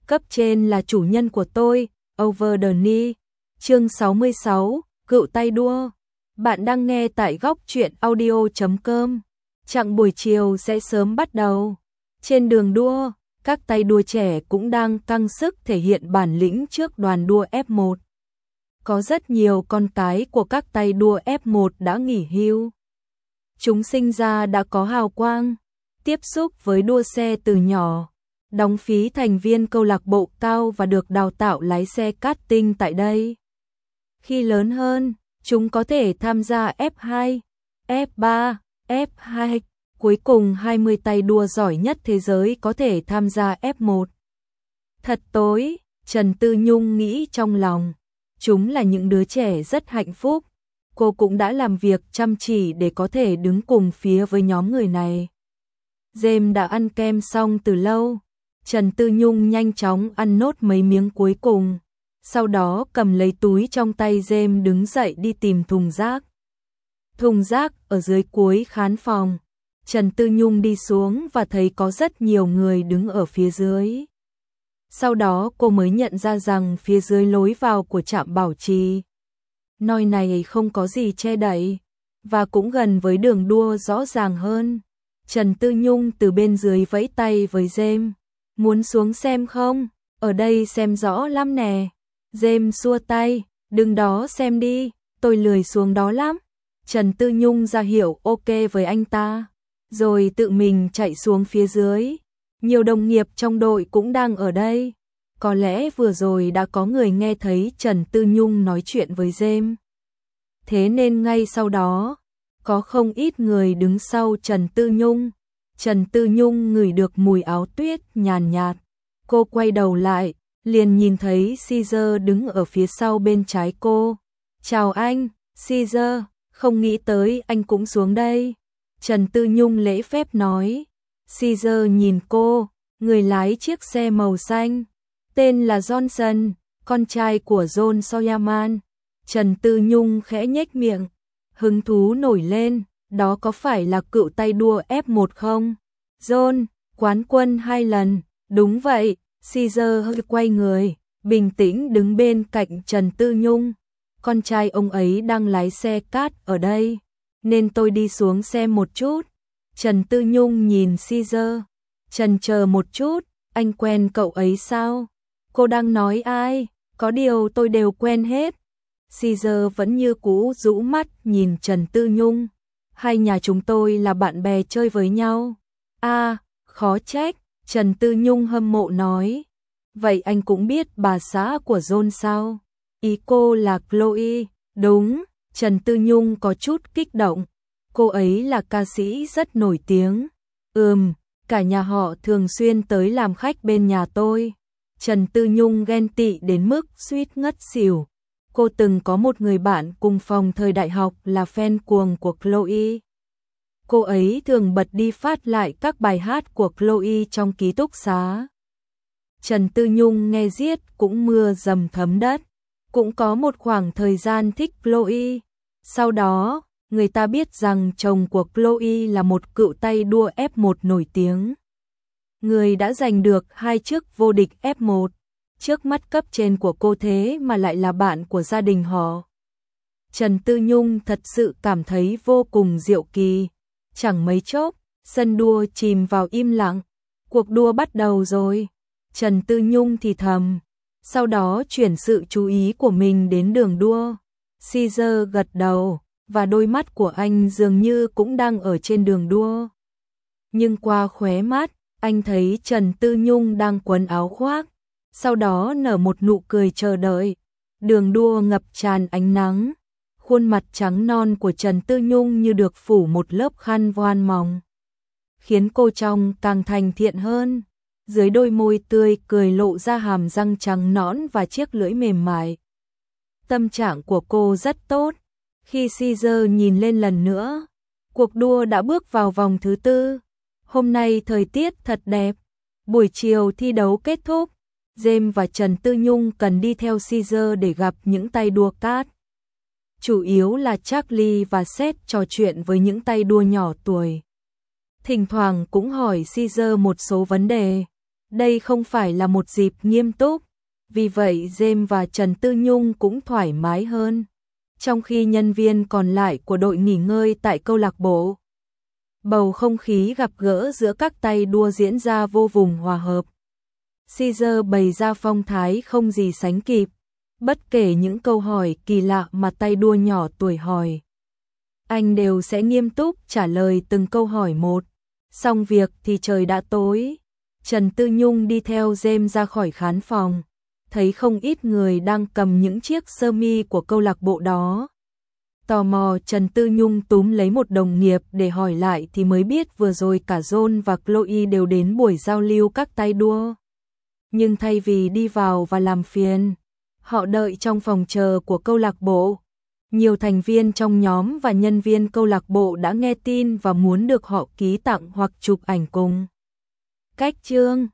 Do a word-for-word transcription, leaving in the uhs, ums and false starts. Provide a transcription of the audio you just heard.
Cấp trên là chủ nhân của tôi, Over the Knee. Chương sáu mươi sáu, cựu tay đua. Bạn đang nghe tại góc truyện audio chấm com. Chặng buổi chiều sẽ sớm bắt đầu. Trên đường đua, các tay đua trẻ cũng đang căng sức thể hiện bản lĩnh trước đoàn đua ép một. Có rất nhiều con cái của các tay đua ép một đã nghỉ hưu. Chúng sinh ra đã có hào quang, tiếp xúc với đua xe từ nhỏ, đóng phí thành viên câu lạc bộ cao và được đào tạo lái xe karting tại đây. Khi lớn hơn, chúng có thể tham gia ép hai, ép ba, ép hai, cuối cùng hai mươi tay đua giỏi nhất thế giới có thể tham gia ép một. Thật tối, Trần Tư Nhung nghĩ trong lòng, chúng là những đứa trẻ rất hạnh phúc. Cô cũng đã làm việc chăm chỉ để có thể đứng cùng phía với nhóm người này. James đã ăn kem xong từ lâu. Trần Tư Nhung nhanh chóng ăn nốt mấy miếng cuối cùng. Sau đó cầm lấy túi trong tay James đứng dậy đi tìm thùng rác. Thùng rác ở dưới cuối khán phòng. Trần Tư Nhung đi xuống và thấy có rất nhiều người đứng ở phía dưới. Sau đó cô mới nhận ra rằng phía dưới lối vào của trạm bảo trì, nơi này không có gì che đậy, và cũng gần với đường đua rõ ràng hơn. Trần Tư Nhung từ bên dưới vẫy tay với James. Muốn xuống xem không? Ở đây xem rõ lắm nè. James xua tay. Đừng đó xem đi, tôi lười xuống đó lắm. Trần Tư Nhung ra hiệu ok với anh ta, rồi tự mình chạy xuống phía dưới. Nhiều đồng nghiệp trong đội cũng đang ở đây. Có lẽ vừa rồi đã có người nghe thấy Trần Tư Nhung nói chuyện với James. Thế nên ngay sau đó, có không ít người đứng sau Trần Tư Nhung. Trần Tư Nhung ngửi được mùi áo tuyết nhàn nhạt. Cô quay đầu lại, liền nhìn thấy Caesar đứng ở phía sau bên trái cô. Chào anh, Caesar, không nghĩ tới anh cũng xuống đây. Trần Tư Nhung lễ phép nói. Caesar nhìn cô, người lái chiếc xe màu xanh. Tên là Johnson, con trai của John Sawyer. Trần Tư Nhung khẽ nhếch miệng, hứng thú nổi lên, đó có phải là cựu tay đua ép một không? John, quán quân hai lần, đúng vậy. Caesar hơi quay người, bình tĩnh đứng bên cạnh Trần Tư Nhung. Con trai ông ấy đang lái xe kart ở đây, nên tôi đi xuống xem một chút. Trần Tư Nhung nhìn Caesar, chần chờ một chút, anh quen cậu ấy sao? Cô đang nói ai? Có điều tôi đều quen hết. Caesar vẫn như cũ rũ mắt nhìn Trần Tư Nhung. Hai nhà chúng tôi là bạn bè chơi với nhau. À, khó trách, Trần Tư Nhung hâm mộ nói. Vậy anh cũng biết bà xã của John sao? Ý cô là Chloe, đúng. Trần Tư Nhung có chút kích động. Cô ấy là ca sĩ rất nổi tiếng. Ừm, cả nhà họ thường xuyên tới làm khách bên nhà tôi. Trần Tư Nhung ghen tị đến mức suýt ngất xỉu. Cô từng có một người bạn cùng phòng thời đại học là fan cuồng của Chloe. Cô ấy thường bật đi phát lại các bài hát của Chloe trong ký túc xá. Trần Tư Nhung nghe riết cũng mưa dầm thấm đất. Cũng có một khoảng thời gian thích Chloe. Sau đó, người ta biết rằng chồng của Chloe là một cựu tay đua ép một nổi tiếng. Người đã giành được hai chức vô địch ép một. Trước mắt cấp trên của cô thế mà lại là bạn của gia đình họ. Trần Tư Nhung thật sự cảm thấy vô cùng diệu kỳ. Chẳng mấy chốc, sân đua chìm vào im lặng. Cuộc đua bắt đầu rồi. Trần Tư Nhung thì thầm. Sau đó chuyển sự chú ý của mình đến đường đua. Caesar gật đầu, và đôi mắt của anh dường như cũng đang ở trên đường đua. Nhưng qua khóe mắt, anh thấy Trần Tư Nhung đang quấn áo khoác. Sau đó nở một nụ cười chờ đợi. Đường đua ngập tràn ánh nắng. Khuôn mặt trắng non của Trần Tư Nhung như được phủ một lớp khăn voan mỏng, khiến cô trông càng thành thiện hơn. Dưới đôi môi tươi cười lộ ra hàm răng trắng nõn và chiếc lưỡi mềm mại. Tâm trạng của cô rất tốt. Khi Caesar nhìn lên lần nữa, cuộc đua đã bước vào vòng thứ tư. Hôm nay thời tiết thật đẹp. Buổi chiều thi đấu kết thúc. James và Trần Tư Nhung cần đi theo Caesar để gặp những tay đua kart. Chủ yếu là Charlie và Seth trò chuyện với những tay đua nhỏ tuổi. Thỉnh thoảng cũng hỏi Caesar một số vấn đề. Đây không phải là một dịp nghiêm túc, vì vậy James và Trần Tư Nhung cũng thoải mái hơn. Trong khi nhân viên còn lại của đội nghỉ ngơi tại câu lạc bộ, bầu không khí gặp gỡ giữa các tay đua diễn ra vô cùng hòa hợp. Caesar bày ra phong thái không gì sánh kịp, bất kể những câu hỏi kỳ lạ mà tay đua nhỏ tuổi hỏi, anh đều sẽ nghiêm túc trả lời từng câu hỏi một. Xong việc thì trời đã tối. Trần Tư Nhung đi theo James ra khỏi khán phòng, thấy không ít người đang cầm những chiếc sơ mi của câu lạc bộ đó. Tò mò, Trần Tư Nhung túm lấy một đồng nghiệp để hỏi lại thì mới biết vừa rồi cả John và Chloe đều đến buổi giao lưu các tay đua. Nhưng thay vì đi vào và làm phiền, họ đợi trong phòng chờ của câu lạc bộ. Nhiều thành viên trong nhóm và nhân viên câu lạc bộ đã nghe tin và muốn được họ ký tặng hoặc chụp ảnh cùng. Cách chương